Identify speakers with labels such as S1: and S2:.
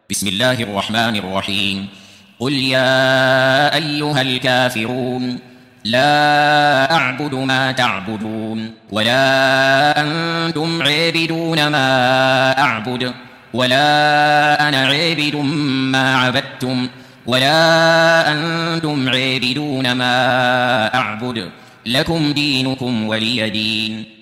S1: بسم الله الرحمن الرحيم. قل يا أيها الكافرون لا أعبد ما تعبدون ولا أنتم عابدون ما أعبد ولا أنا عابد ما عبدتم ولا أنتم عابدون ما أعبد لكم دينكم ولي دين.